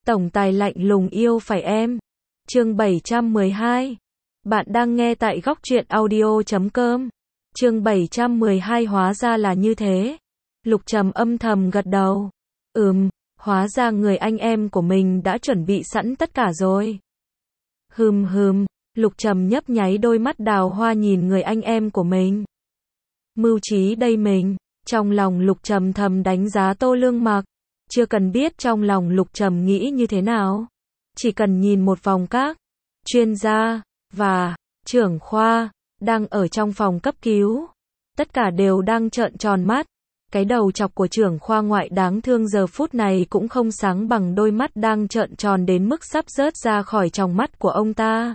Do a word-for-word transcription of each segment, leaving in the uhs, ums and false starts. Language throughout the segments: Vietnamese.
Tổng tài lạnh lùng yêu phải em. Chương bảy trăm mười hai. Bạn đang nghe tại góc truyện audio chấm com. Chương bảy trăm mười hai hóa ra là như thế. Lục Trầm âm thầm gật đầu. Ừm, hóa ra người anh em của mình đã chuẩn bị sẵn tất cả rồi. Hừm hừm, Lục Trầm nhấp nháy đôi mắt đào hoa nhìn người anh em của mình. Mưu trí đây mình. Trong lòng Lục Trầm thầm đánh giá Tô Lương Mặc. Chưa cần biết trong lòng Lục Trầm nghĩ như thế nào. Chỉ cần nhìn một vòng các chuyên gia và trưởng khoa đang ở trong phòng cấp cứu. Tất cả đều đang trợn tròn mắt. Cái đầu chọc của trưởng khoa ngoại đáng thương giờ phút này cũng không sáng bằng đôi mắt đang trợn tròn đến mức sắp rớt ra khỏi tròng mắt của ông ta.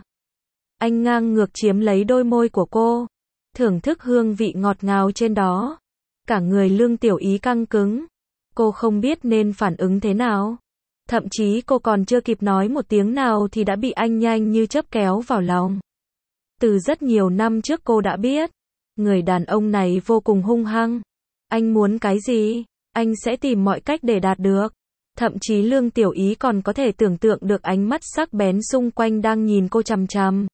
Anh ngang ngược chiếm lấy đôi môi của cô, thưởng thức hương vị ngọt ngào trên đó. Cả người Lương Tiểu Ý căng cứng. Cô không biết nên phản ứng thế nào. Thậm chí cô còn chưa kịp nói một tiếng nào thì đã bị anh nhanh như chớp kéo vào lòng. Từ rất nhiều năm trước cô đã biết, người đàn ông này vô cùng hung hăng. Anh muốn cái gì, anh sẽ tìm mọi cách để đạt được. Thậm chí Lương Tiểu Ý còn có thể tưởng tượng được ánh mắt sắc bén xung quanh đang nhìn cô chằm chằm.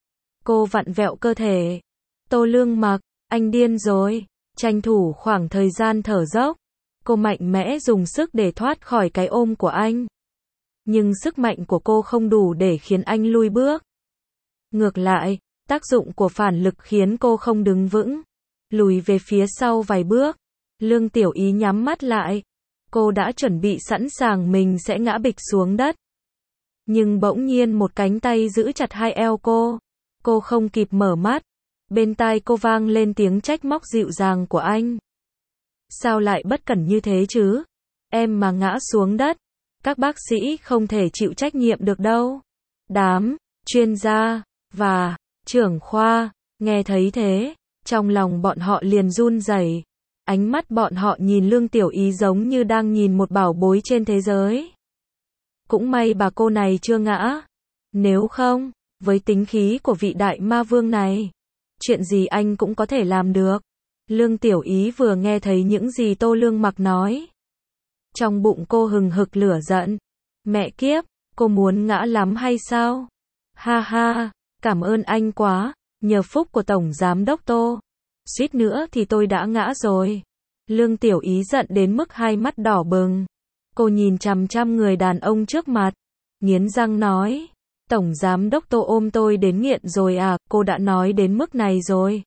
Cô vặn vẹo cơ thể. Tô Lương Mặc, anh điên rồi. Tranh thủ khoảng thời gian thở dốc. Cô mạnh mẽ dùng sức để thoát khỏi cái ôm của anh. Nhưng sức mạnh của cô không đủ để khiến anh lui bước. Ngược lại, tác dụng của phản lực khiến cô không đứng vững. Lùi về phía sau vài bước. Lương Tiểu Ý nhắm mắt lại. Cô đã chuẩn bị sẵn sàng mình sẽ ngã bịch xuống đất. Nhưng bỗng nhiên một cánh tay giữ chặt hai eo cô. Cô không kịp mở mắt. Bên tai cô vang lên tiếng trách móc dịu dàng của anh. Sao lại bất cẩn như thế chứ? Em mà ngã xuống đất, các bác sĩ không thể chịu trách nhiệm được đâu. Đám chuyên gia và trưởng khoa nghe thấy thế, trong lòng bọn họ liền run rẩy. Ánh mắt bọn họ nhìn Lương Tiểu Ý giống như đang nhìn một bảo bối trên thế giới. Cũng may bà cô này chưa ngã. Nếu không, với tính khí của vị đại ma vương này, chuyện gì anh cũng có thể làm được. Lương Tiểu Ý vừa nghe thấy những gì Tô Lương Mặc nói. Trong bụng cô hừng hực lửa giận. Mẹ kiếp, cô muốn ngã lắm hay sao? Ha ha, cảm ơn anh quá, nhờ phúc của Tổng Giám Đốc Tô. Suýt nữa thì tôi đã ngã rồi. Lương Tiểu Ý giận đến mức hai mắt đỏ bừng. Cô nhìn chằm chằm người đàn ông trước mặt. Nghiến răng nói. Tổng Giám Đốc Tô ôm tôi đến nghiện rồi à, cô đã nói đến mức này rồi.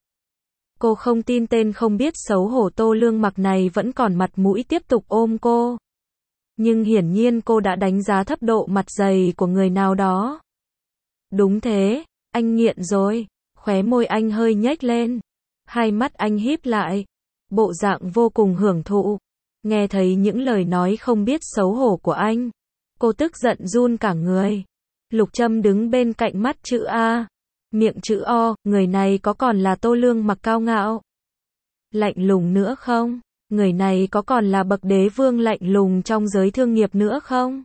Cô không tin tên không biết xấu hổ Tô Lương Mặc này vẫn còn mặt mũi tiếp tục ôm cô. Nhưng hiển nhiên cô đã đánh giá thấp độ mặt dày của người nào đó. Đúng thế, anh nghiện rồi. Khóe môi anh hơi nhếch lên. Hai mắt anh híp lại. Bộ dạng vô cùng hưởng thụ. Nghe thấy những lời nói không biết xấu hổ của anh. Cô tức giận run cả người. Lục Trâm đứng bên cạnh mắt chữ A. Miệng chữ O, người này có còn là Tô Lương Mặc cao ngạo, lạnh lùng nữa không? Người này có còn là bậc đế vương lạnh lùng trong giới thương nghiệp nữa không?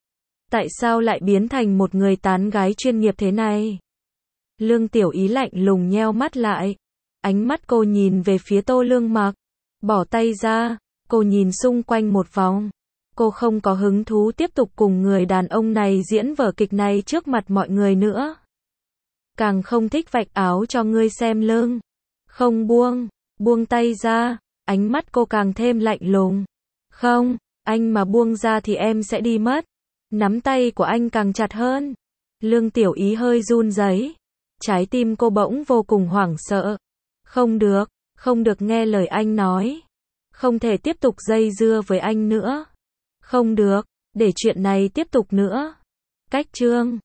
Tại sao lại biến thành một người tán gái chuyên nghiệp thế này? Lương Tiểu Ý lạnh lùng nheo mắt lại. Ánh mắt cô nhìn về phía Tô Lương Mặc. Bỏ tay ra, cô nhìn xung quanh một vòng. Cô không có hứng thú tiếp tục cùng người đàn ông này diễn vở kịch này trước mặt mọi người nữa. Càng không thích vạch áo cho ngươi xem lưng. Không buông, buông tay ra, ánh mắt cô càng thêm lạnh lùng. Không, anh mà buông ra thì em sẽ đi mất. Nắm tay của anh càng chặt hơn. Lương Tiểu Ý hơi run rẩy. Trái tim cô bỗng vô cùng hoảng sợ. Không được, không được nghe lời anh nói. Không thể tiếp tục dây dưa với anh nữa. Không được, để chuyện này tiếp tục nữa. Cách chương